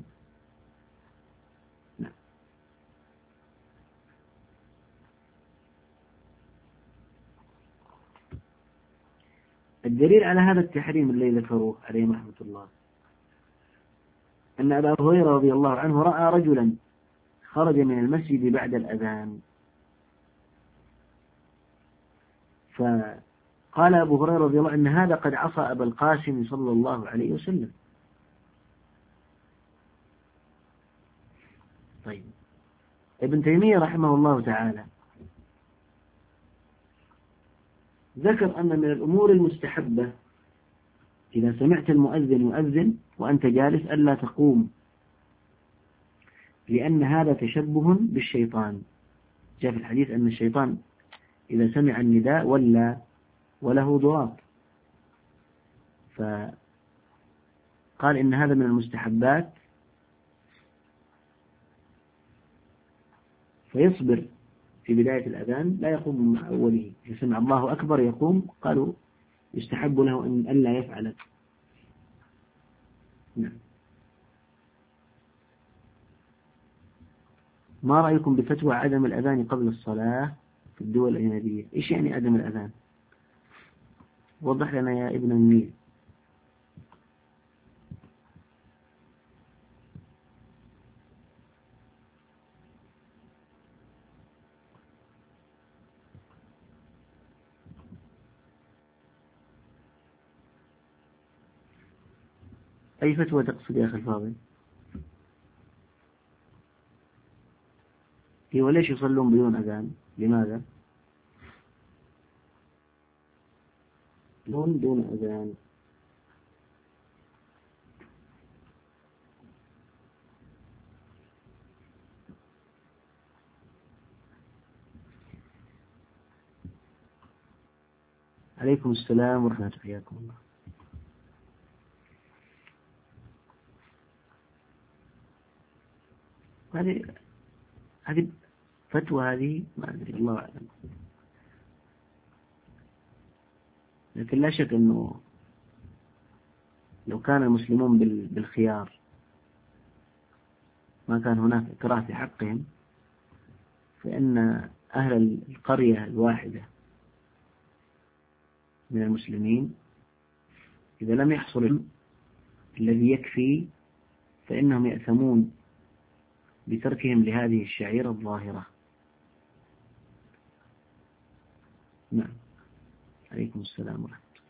نعم. الدليل على هذا التحريم الذي ذكروه عليه رحمة الله أن أبا هريرة رضي الله عنه رأى رجلا خرج من المسجد بعد الأذان، فقال أبو هريرة رضي الله عنه أن هذا قد عصى أبا القاسم صلى الله عليه وسلم. طيب، ابن تيمية رحمه الله تعالى ذكر أن من الأمور المستحبة إذا سمعت المؤذن يؤذن وأنت جالس ألا تقوم، لأن هذا تشبه بالشيطان. جاء في الحديث أن الشيطان إذا سمع النداء ولى وله ضراب، فقال إن هذا من المستحبات، فيصبر في بداية الأذان لا يقوم مع أوله. إذا سمع الله أكبر يقوم، قالوا يستحب له أن ألا يفعل. نعم. ما رأيكم بفتوى عدم الأذان قبل الصلاة في الدول الأجنبية؟ إيش يعني عدم الأذان؟ وضح لنا يا ابن النيل. أي فتوى تقصد يا أخي الفاضل؟ هي وليش يصلون بدون أذان؟ لماذا؟ دون دون أذان. عليكم السلام ورحمة الله، حياكم الله. هذه هذه فتوى، هذه ما أدري، الله أعلم. لكن لا شك أنه لو كان المسلمون بالخيار ما كان هناك إكراه في حقهم، فإن أهل القرية الواحدة من المسلمين إذا لم يحصل الذي يكفي فإنهم يأثمون بتركهم لهذه الشعيرة الظاهرة. نعم. عليكم السلام ورحمة الله.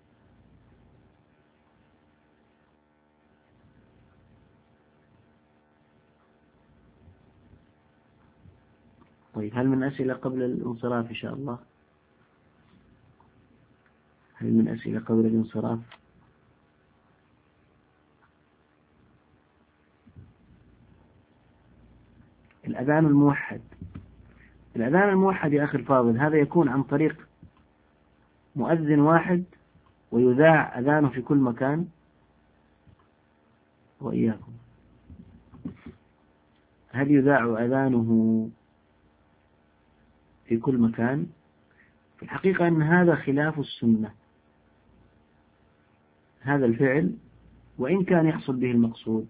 طيب، هل من أسئلة قبل الانصراف إن شاء الله؟ هل من أسئلة قبل الانصراف؟ الأذان الموحد، الأذان الموحد يا أخي الفاضل هذا يكون عن طريق مؤذن واحد ويذاع أذانه في كل مكان. وإياكم، هل يذاع أذانه في كل مكان؟ في الحقيقة أن هذا خلاف السنة، هذا الفعل وإن كان يحصل به المقصود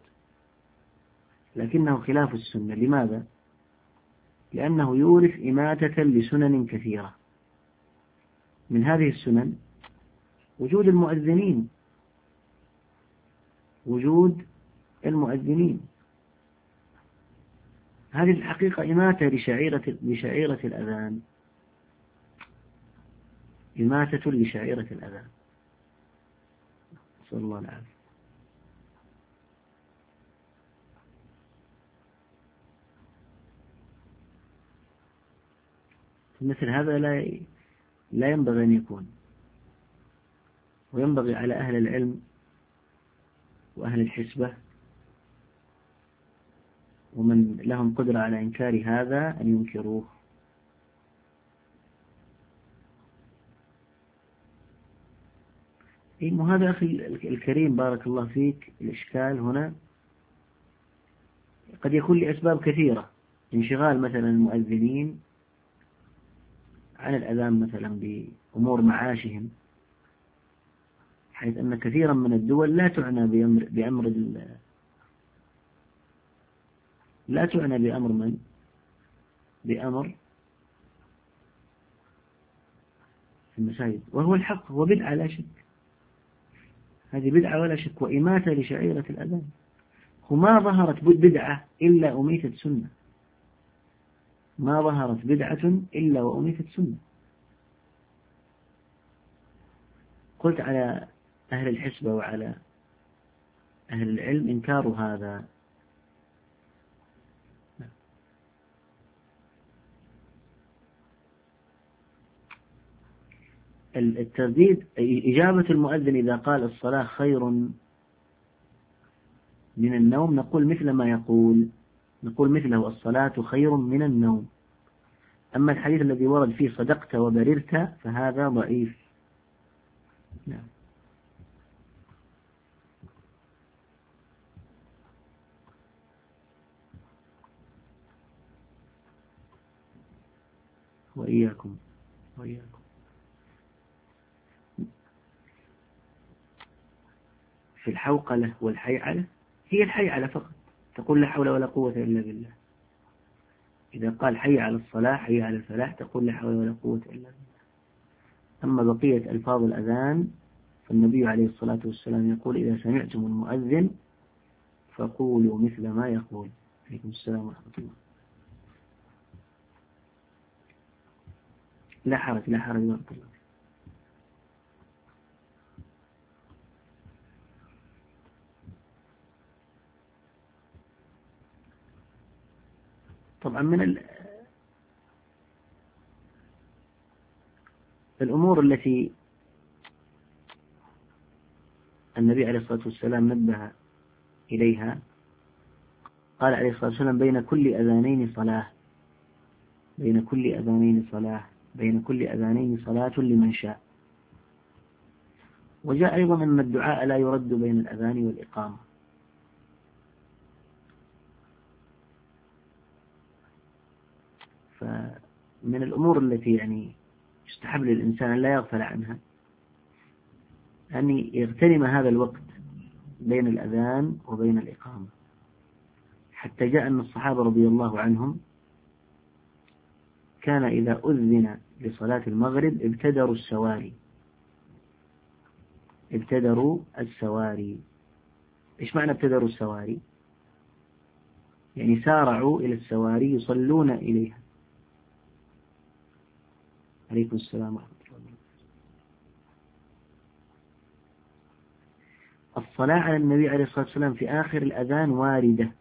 لكنه خلاف السنة. لماذا؟ لأنه يورث إماتة لسنن كثيرة. من هذه السنن وجود المؤذنين، وجود المؤذنين هذه الحقيقة إماتة لشعيرة لشعيرة الأذان، إماتة لشعيرة الأذان، نسأل الله العافية. مثل هذا لا لا ينبغي أن يكون، وينبغي على أهل العلم وأهل الحسبة ومن لهم قدرة على إنكار هذا أن ينكروه. إيه هذا أخي الكريم بارك الله فيك، الإشكال هنا قد يكون لأسباب كثيرة، انشغال مثلا المؤذنين عن الأذان مثلا بأمور معاشهم، حيث أن كثيرا من الدول لا تعنى بأمر, بأمر لا تعنى بأمر من بأمر المساجد، وهو الحق، هو بدعة لا شك، هذه بدعة ولا شك، وإماتة لشعيرة الأذان. وما ظهرت بدعة إلا أميتت سنة، ما ظهرت بدعة إلا وأميتت سنة. قلت على أهل الحسبة وعلى أهل العلم إنكار هذا. الترديد إجابة المؤذن إذا قال الصلاة خير من النوم، نقول مثل ما يقول، نقول مثله الصلاة خير من النوم. أما الحديث الذي ورد فيه صدقت وبررت فهذا ضعيف. نعم. وإياكم وإياكم. في الحوقلة والحيعلة، هي الحيعلة فقط، تقول لا حول ولا قوة إلا بالله. إذا قال حي على الصلاة حي على الفلاح تقول لا حول ولا قوة إلا بالله. أما بقية ألفاظ الأذان فالنبي عليه الصلاة والسلام يقول إذا سمعتم المؤذن فقولوا مثل ما يقول. عليكم السلام ورحمة الله. لا حرج لا حرج ورحمة الله. طبعا من الأمور التي النبي عليه الصلاة والسلام نبه إليها، قال عليه الصلاة والسلام بين كل أذانين صلاة، بين كل أذانين صلاة، بين كل أذانين صلاة لمن شاء. وجاء أيضا أن الدعاء لا يرد بين الأذان والإقامة. فمن الأمور التي يعني يستحب للإنسان لا يغفل عنها أن يغتنم هذا الوقت بين الأذان وبين الإقامة. حتى جاء أن الصحابة رضي الله عنهم كان إذا أذن لصلاة المغرب ابتدروا السواري، ابتدروا السواري. إيش معنى ابتدروا السواري؟ يعني سارعوا إلى السواري يصلون إليها. عليكم السلام ورحمة الله. الصلاة على النبي عليه الصلاة والسلام في آخر الأذان واردة،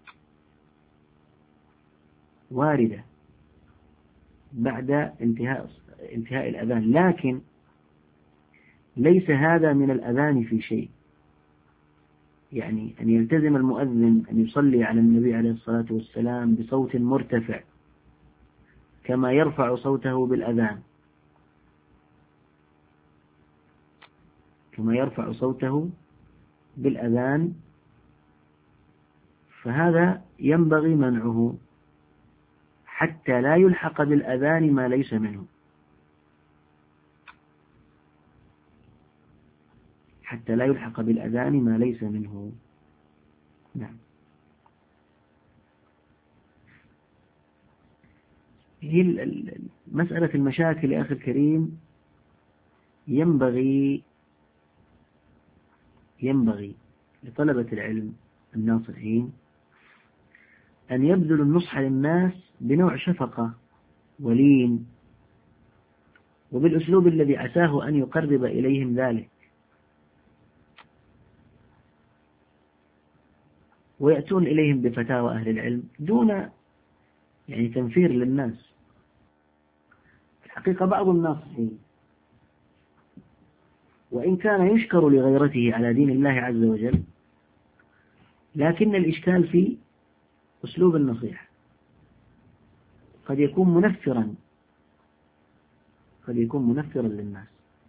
واردة بعد انتهاء انتهاء الأذان، لكن ليس هذا من الأذان في شيء. يعني أن يلتزم المؤذن أن يصلي على النبي عليه الصلاة والسلام بصوت مرتفع كما يرفع صوته بالأذان، كما يرفع صوته بالأذان، فهذا ينبغي منعه حتى لا يلحق بالأذان ما ليس منه، حتى لا يلحق بالأذان ما ليس منه. نعم. هي مسألة المشاكل يا أخي الكريم ينبغي ينبغي لطلبة العلم الناصحين أن يبذلوا النصح للناس بنوع شفقة ولين، وبالأسلوب الذي عساه أن يقرب إليهم ذلك، ويأتون إليهم بفتاوى أهل العلم دون يعني تنفير للناس. حقيقة بعض الناصحين وإن كان يشكر لغيرته على دين الله عز وجل، لكن الإشكال في أسلوب النصيحة، قد يكون منفرا قد يكون منفرا للناس.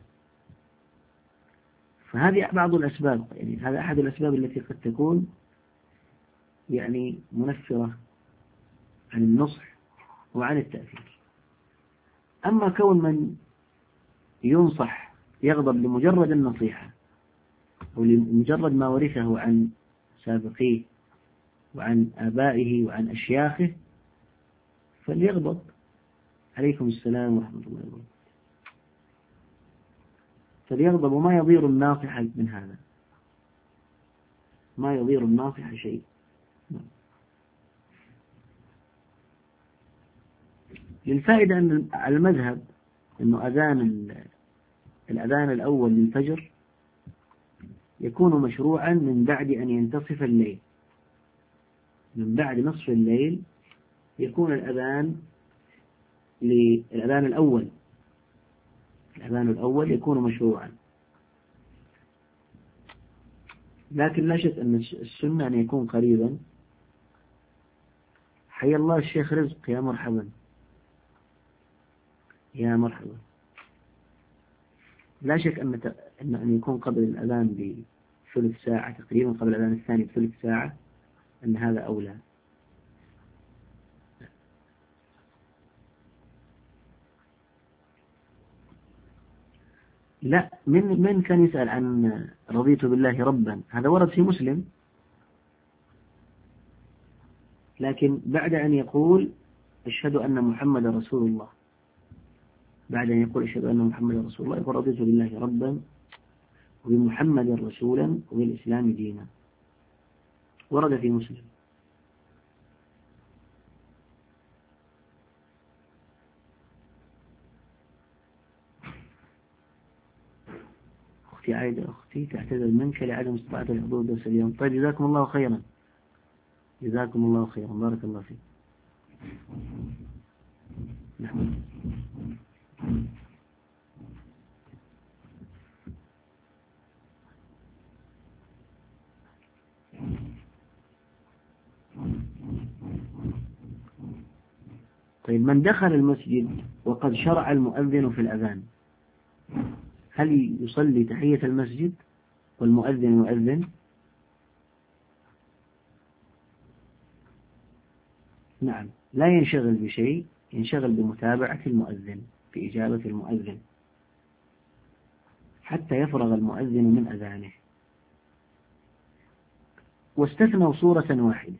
فهذه بعض الأسباب، يعني هذا أحد الأسباب التي قد تكون يعني منفرة عن النصح وعن التأثير. أما كون من ينصح يغضب لمجرد النصيحة أو لمجرد ما ورثه عن سابقيه وعن آبائه وعن أشياخه فليغضب. عليكم السلام ورحمة الله وبركاته. فليغضب، وما يضير الناصح من هذا، ما يضير الناصح شيء. للفائدة أن على المذهب أنه أذان الأذان الأول للفجر يكون مشروعا من بعد أن ينتصف الليل، من بعد نصف الليل يكون الأذان للأذان الأول الأذان الأول يكون مشروعا. لكن لا شك أن السنة أن يكون قريبا. حيا الله الشيخ رزق، يا مرحبا يا مرحبا. لا شك أن أن يكون قبل الأذان بثلث ساعة تقريبا، قبل الأذان الثاني بثلث ساعة، أن هذا أولى. لا، من من كان يسأل عن رضيت بالله ربا، هذا ورد في مسلم، لكن بعد أن يقول أشهد أن محمد رسول الله، بعد أن يقول أشهد أن محمد رسول الله يقول رضيت بالله ربا وبمحمد رسولا وبالإسلام دينا، ورد في مسلم. أختي عايدة، أختي تعتذر منك لعدم استطاعة الحضور درس اليوم. طيب جزاكم الله خيرا، جزاكم الله خيرا، بارك الله فيك. نعم. طيب من دخل المسجد وقد شرع المؤذن في الأذان، هل يصلي تحية المسجد والمؤذن يؤذن؟ نعم، لا ينشغل بشيء، ينشغل بمتابعة المؤذن، بإجابة المؤذن حتى يفرغ المؤذن من أذانه. واستثنوا صورة واحدة،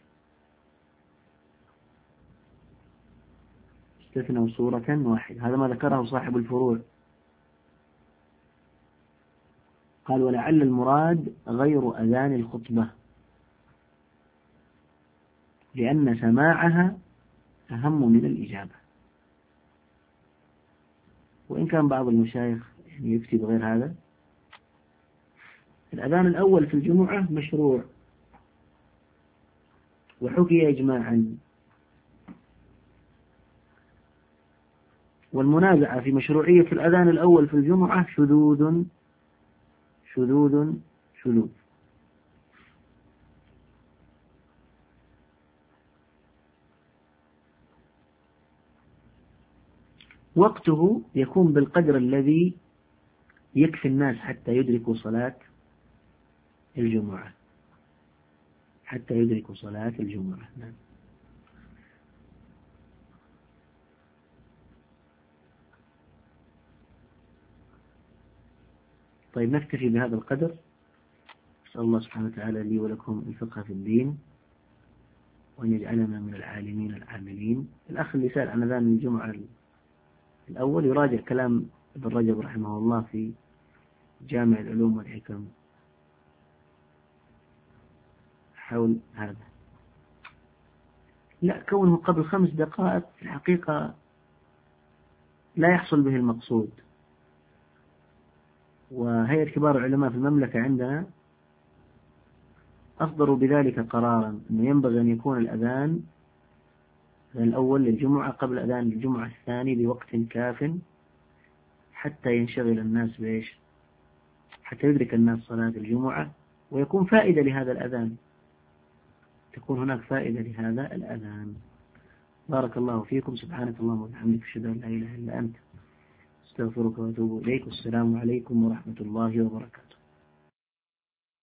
استثنوا صورة واحدة، هذا ما ذكره صاحب الفروع، قال ولعل المراد غير أذان الخطبة لأن سماعها أهم من الإجابة. وإن كان بعض المشايخ يعني يفتي بغير هذا. الأذان الأول في الجمعة مشروع وحكي إجماعا، والمنازعة في مشروعية الأذان الأول في الجمعة شذوذ شذوذ شذوذ. وقته يكون بالقدر الذي يكفي الناس حتى يدركوا صلاة الجمعة، حتى يدركوا صلاة الجمعة. نعم. طيب نكتفي بهذا القدر. أسأل الله سبحانه وتعالى لي ولكم الفقه في الدين، وأن يجعلنا من العالمين العاملين. الأخ اللي سأل عن أذان الجمعة الأول يراجع كلام ابن رجب رحمه الله في جامع العلوم والحكم حول هذا. لا، كونه قبل خمس دقائق في الحقيقة لا يحصل به المقصود. وهيئة كبار العلماء في المملكة عندنا أصدروا بذلك قرارا أنه ينبغي أن يكون الأذان الأول للجمعة قبل أذان الجمعة الثاني بوقت كاف حتى ينشغل الناس بإيش؟ حتى يدرك الناس صلاة الجمعة ويكون فائدة لهذا الأذان، تكون هناك فائدة لهذا الأذان. بارك الله فيكم. سبحانك اللهم وبحمدك أشهد أن لا إله إلا أنت أستغفرك وأتوب إليك. والسلام عليكم ورحمة الله وبركاته.